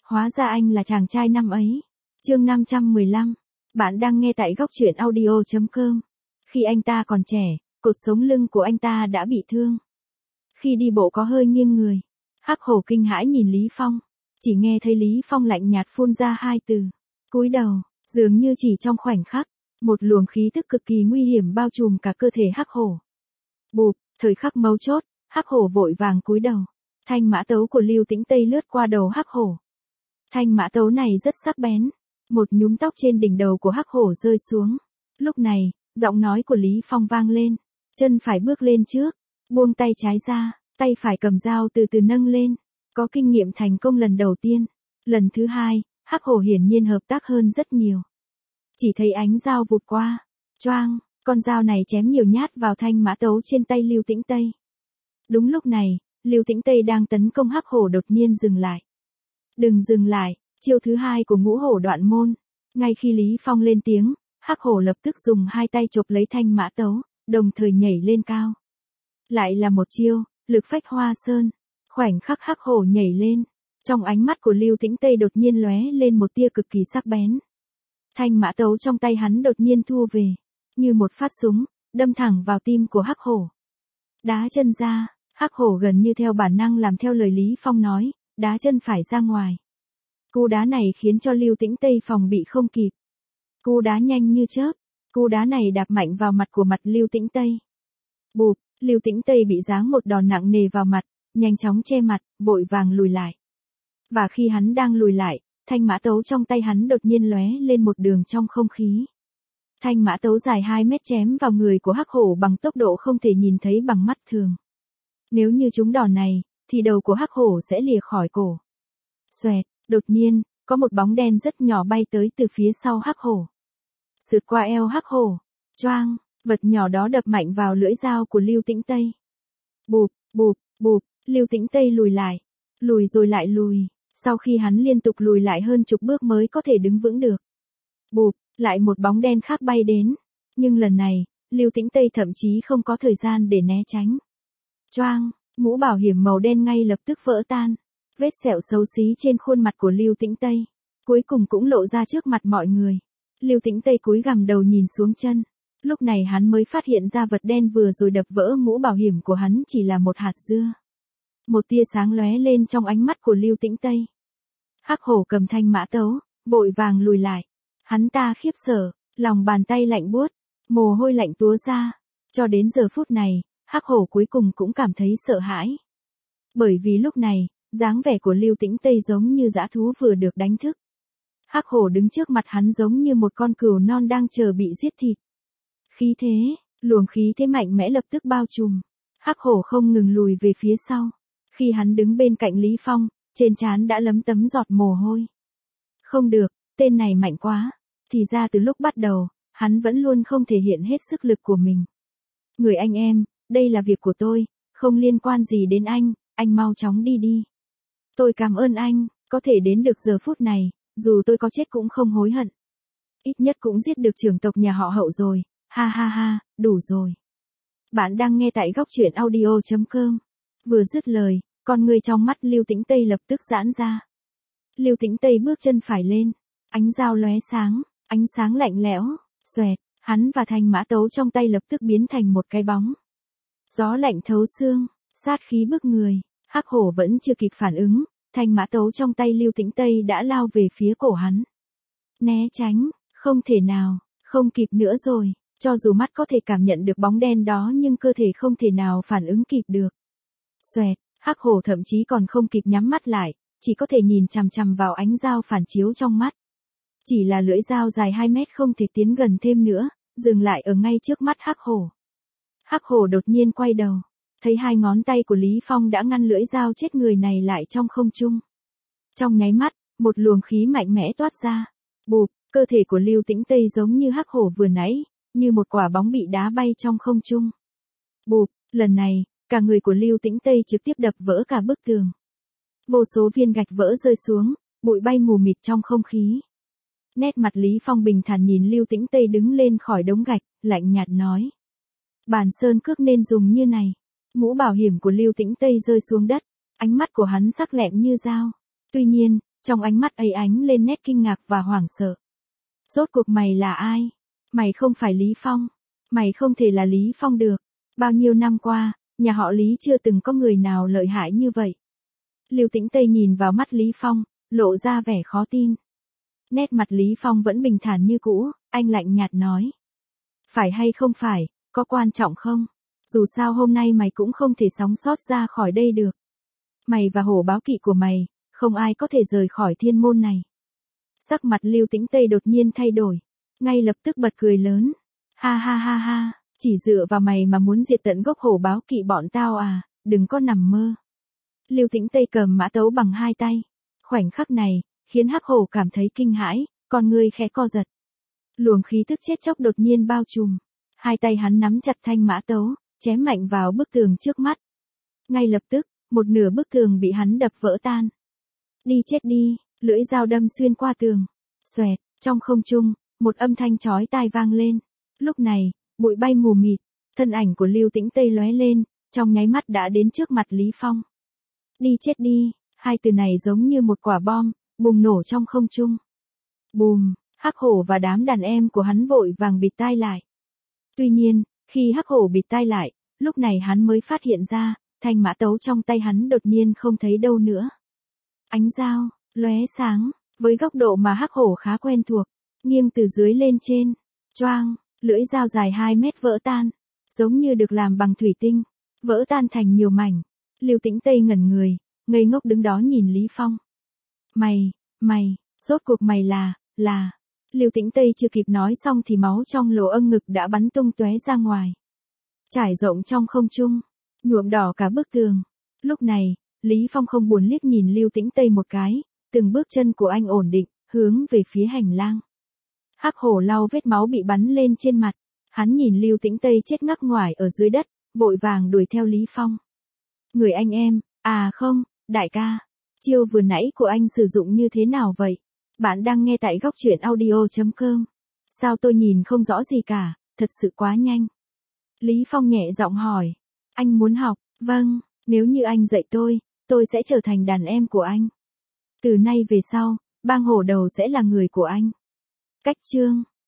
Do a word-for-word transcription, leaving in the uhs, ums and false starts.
Hóa ra anh là chàng trai năm ấy. Chương năm trăm mười lăm. Bạn đang nghe tại góc truyện audio chấm com. Khi anh ta còn trẻ, cột sống lưng của anh ta đã bị thương. Khi đi bộ có hơi nghiêng người. Hắc Hổ kinh hãi nhìn Lý Phong. Chỉ nghe thấy Lý Phong lạnh nhạt phun ra hai từ. Cúi đầu, dường như chỉ trong khoảnh khắc, một luồng khí tức cực kỳ nguy hiểm bao trùm cả cơ thể Hắc Hổ. Bụp, thời khắc mấu chốt, Hắc Hổ vội vàng cúi đầu. Thanh mã tấu của Lưu Tĩnh Tây lướt qua đầu Hắc Hổ. Thanh mã tấu này rất sắc bén. Một nhúm tóc trên đỉnh đầu của Hắc Hổ rơi xuống. Lúc này, giọng nói của Lý Phong vang lên. Chân phải bước lên trước, buông tay trái ra, tay phải cầm dao từ từ nâng lên. Có kinh nghiệm thành công lần đầu tiên. Lần thứ hai, Hắc Hổ hiển nhiên hợp tác hơn rất nhiều. Chỉ thấy ánh dao vụt qua. Choang, con dao này chém nhiều nhát vào thanh mã tấu trên tay Lưu Tĩnh Tây. Đúng lúc này, Lưu Tĩnh Tây đang tấn công Hắc Hổ đột nhiên dừng lại. Đừng dừng lại, chiêu thứ hai của Ngũ Hổ Đoạn Môn. Ngay khi Lý Phong lên tiếng, Hắc Hổ lập tức dùng hai tay chộp lấy thanh mã tấu, đồng thời nhảy lên cao. Lại là một chiêu, lực phách hoa sơn. Khoảnh khắc Hắc Hổ nhảy lên, trong ánh mắt của Lưu Tĩnh Tây đột nhiên lóe lên một tia cực kỳ sắc bén. Thanh mã tấu trong tay hắn đột nhiên thu về, như một phát súng, đâm thẳng vào tim của Hắc Hổ. Đá chân ra, Hắc Hổ gần như theo bản năng làm theo lời Lý Phong nói, đá chân phải ra ngoài. Cú đá này khiến cho Lưu Tĩnh Tây phòng bị không kịp. Cú đá nhanh như chớp, cú đá này đạp mạnh vào mặt của mặt Lưu Tĩnh Tây. Bụp, Lưu Tĩnh Tây bị giáng một đòn nặng nề vào mặt, nhanh chóng che mặt, vội vàng lùi lại. Và khi hắn đang lùi lại, thanh mã tấu trong tay hắn đột nhiên lóe lên một đường trong không khí. Thanh mã tấu dài hai mét chém vào người của Hắc Hổ bằng tốc độ không thể nhìn thấy bằng mắt thường. Nếu như trúng đòn này, thì đầu của Hắc Hổ sẽ lìa khỏi cổ. Xoẹt, đột nhiên, có một bóng đen rất nhỏ bay tới từ phía sau Hắc Hổ. Sượt qua eo Hắc Hổ. Choang, vật nhỏ đó đập mạnh vào lưỡi dao của Lưu Tĩnh Tây. Bụp, bụp, bụp, Lưu Tĩnh Tây lùi lại. Lùi rồi lại lùi. Sau khi hắn liên tục lùi lại hơn chục bước mới có thể đứng vững được. Bụp, lại một bóng đen khác bay đến. Nhưng lần này, Lưu Tĩnh Tây thậm chí không có thời gian để né tránh. Choang, mũ bảo hiểm màu đen ngay lập tức vỡ tan. Vết sẹo xấu xí trên khuôn mặt của Lưu Tĩnh Tây, cuối cùng cũng lộ ra trước mặt mọi người. Lưu Tĩnh Tây cúi gằm đầu nhìn xuống chân. Lúc này hắn mới phát hiện ra vật đen vừa rồi đập vỡ mũ bảo hiểm của hắn chỉ là một hạt dưa. Một tia sáng lóe lên trong ánh mắt của Lưu Tĩnh Tây. Hắc Hổ cầm thanh mã tấu, vội vàng lùi lại. Hắn ta khiếp sợ, lòng bàn tay lạnh buốt, mồ hôi lạnh túa ra. Cho đến giờ phút này, Hắc Hổ cuối cùng cũng cảm thấy sợ hãi. Bởi vì lúc này, dáng vẻ của Lưu Tĩnh Tây giống như dã thú vừa được đánh thức. Hắc Hổ đứng trước mặt hắn giống như một con cừu non đang chờ bị giết thịt. Khí thế, luồng khí thế mạnh mẽ lập tức bao trùm. Hắc Hổ không ngừng lùi về phía sau. Khi hắn đứng bên cạnh Lý Phong, trên trán đã lấm tấm giọt mồ hôi. Không được, tên này mạnh quá. Thì ra từ lúc bắt đầu, hắn vẫn luôn không thể hiện hết sức lực của mình. Người anh em, đây là việc của tôi, không liên quan gì đến anh, anh mau chóng đi đi. Tôi cảm ơn anh, có thể đến được giờ phút này, dù tôi có chết cũng không hối hận. Ít nhất cũng giết được trưởng tộc nhà họ Hậu rồi, ha ha ha, đủ rồi. Bạn đang nghe tại góc truyện audio chấm com. Vừa dứt lời, con người trong mắt Lưu Tĩnh Tây lập tức giãn ra. Lưu Tĩnh Tây bước chân phải lên, ánh dao lóe sáng, ánh sáng lạnh lẽo, xoẹt, hắn và thanh mã tấu trong tay lập tức biến thành một cái bóng. Gió lạnh thấu xương, sát khí bức người, Hắc Hổ vẫn chưa kịp phản ứng, thanh mã tấu trong tay Lưu Tĩnh Tây đã lao về phía cổ hắn. Né tránh, không thể nào, không kịp nữa rồi, cho dù mắt có thể cảm nhận được bóng đen đó nhưng cơ thể không thể nào phản ứng kịp được. Xoẹt, Hắc Hổ thậm chí còn không kịp nhắm mắt lại, chỉ có thể nhìn chằm chằm vào ánh dao phản chiếu trong mắt. Chỉ là lưỡi dao dài hai mét không thể tiến gần thêm nữa, dừng lại ở ngay trước mắt Hắc Hổ. Hắc Hổ đột nhiên quay đầu, thấy hai ngón tay của Lý Phong đã ngăn lưỡi dao chết người này lại trong không trung. Trong nháy mắt, một luồng khí mạnh mẽ toát ra. Bụp, cơ thể của Lưu Tĩnh Tây giống như Hắc Hổ vừa nãy, như một quả bóng bị đá bay trong không trung. Bụp, lần này, cả người của Lưu Tĩnh Tây trực tiếp đập vỡ cả bức tường. Vô số viên gạch vỡ rơi xuống, bụi bay mù mịt trong không khí. Nét mặt Lý Phong bình thản nhìn Lưu Tĩnh Tây đứng lên khỏi đống gạch, lạnh nhạt nói. Bàn sơn cước nên dùng như này. Mũ bảo hiểm của Lưu Tĩnh Tây rơi xuống đất, ánh mắt của hắn sắc lẹm như dao. Tuy nhiên, Trong ánh mắt ấy ánh lên nét kinh ngạc và hoảng sợ. Rốt cuộc mày là ai? Mày không phải Lý Phong. Mày không thể là Lý Phong được. Bao nhiêu năm qua, nhà họ Lý chưa từng có người nào lợi hại như vậy. Lưu Tĩnh Tây nhìn vào mắt Lý Phong, lộ ra vẻ khó tin. Nét mặt Lý Phong vẫn bình thản như cũ, anh lạnh nhạt nói. Phải hay không phải, có quan trọng không? Dù sao hôm nay mày cũng không thể sống sót ra khỏi đây được. Mày và hổ báo kỵ của mày, không ai có thể rời khỏi thiên môn này. Sắc mặt Lưu Tĩnh Tây đột nhiên thay đổi, ngay lập tức bật cười lớn. Ha ha ha ha, chỉ dựa vào mày mà muốn diệt tận gốc hổ báo kỵ bọn tao à, đừng có nằm mơ. Lưu Tĩnh Tây cầm mã tấu bằng hai tay. Khoảnh khắc này, khiến Hắc Hổ cảm thấy kinh hãi, con người khẽ co giật. Luồng khí tức chết chóc đột nhiên bao trùm. Hai tay hắn nắm chặt thanh mã tấu, chém mạnh vào bức tường trước mắt. Ngay lập tức, một nửa bức tường bị hắn đập vỡ tan. Đi chết đi, lưỡi dao đâm xuyên qua tường. Xoẹt, trong không trung, một âm thanh chói tai vang lên. Lúc này, bụi bay mù mịt, thân ảnh của Lưu Tĩnh Tây lóe lên, trong nháy mắt đã đến trước mặt Lý Phong. Đi chết đi, hai từ này giống như một quả bom, bùng nổ trong không trung. Bùm, Hắc Hổ và đám đàn em của hắn vội vàng bịt tai lại. Tuy nhiên, khi Hắc Hổ bịt tai lại, lúc này hắn mới phát hiện ra, thanh mã tấu trong tay hắn đột nhiên không thấy đâu nữa. Ánh dao, lóe sáng, với góc độ mà Hắc Hổ khá quen thuộc, nghiêng từ dưới lên trên, choang, lưỡi dao dài hai mét vỡ tan, giống như được làm bằng thủy tinh, vỡ tan thành nhiều mảnh. Lưu Tĩnh Tây ngẩn người, ngây ngốc đứng đó nhìn Lý Phong. Mày, mày, rốt cuộc mày là, là... Lưu Tĩnh Tây chưa kịp nói xong thì máu trong lỗ âng ngực đã bắn tung tóe ra ngoài. Trải rộng trong không trung, nhuộm đỏ cả bức tường. Lúc này, Lý Phong không buồn liếc nhìn Lưu Tĩnh Tây một cái, từng bước chân của anh ổn định, hướng về phía hành lang. Hắc Hổ lau vết máu bị bắn lên trên mặt, hắn nhìn Lưu Tĩnh Tây chết ngắc ngoải ở dưới đất, vội vàng đuổi theo Lý Phong. Người anh em, à không, đại ca, chiêu vừa nãy của anh sử dụng như thế nào vậy? Bạn đang nghe tại góc truyện audio chấm com. Sao tôi nhìn không rõ gì cả, thật sự quá nhanh. Lý Phong nhẹ giọng hỏi. Anh muốn học, vâng, nếu như anh dạy tôi, tôi sẽ trở thành đàn em của anh. Từ nay về sau, bang hổ đầu sẽ là người của anh. Cách chương